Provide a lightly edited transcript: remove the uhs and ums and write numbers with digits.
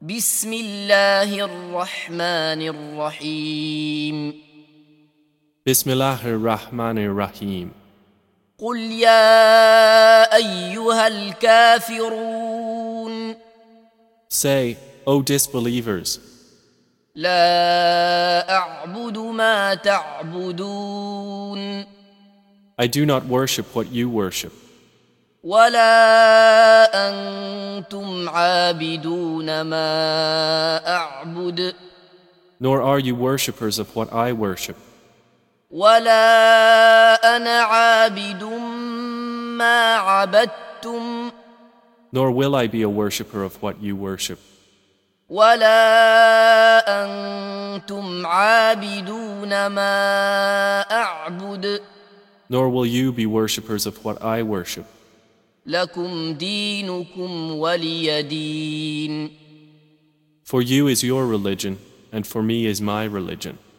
بسم الله الرحمن الرحيم Bismillahir Rahmanir Rahim. قل يا أيها الكافرون Say, O disbelievers, لا أعبد ما تعبدون I do not worship what you worship, ولا أنتم عابدون ما أعبد nor are you worshippers of what I worship, ولا أنا عابد ما عبدتم nor will I be a worshipper of what you worship, ولا أنتم عابدون ما أعبد nor will you be worshippers of what I worship. لكم دينكم ولي دين For you is your religion, and for me is my religion.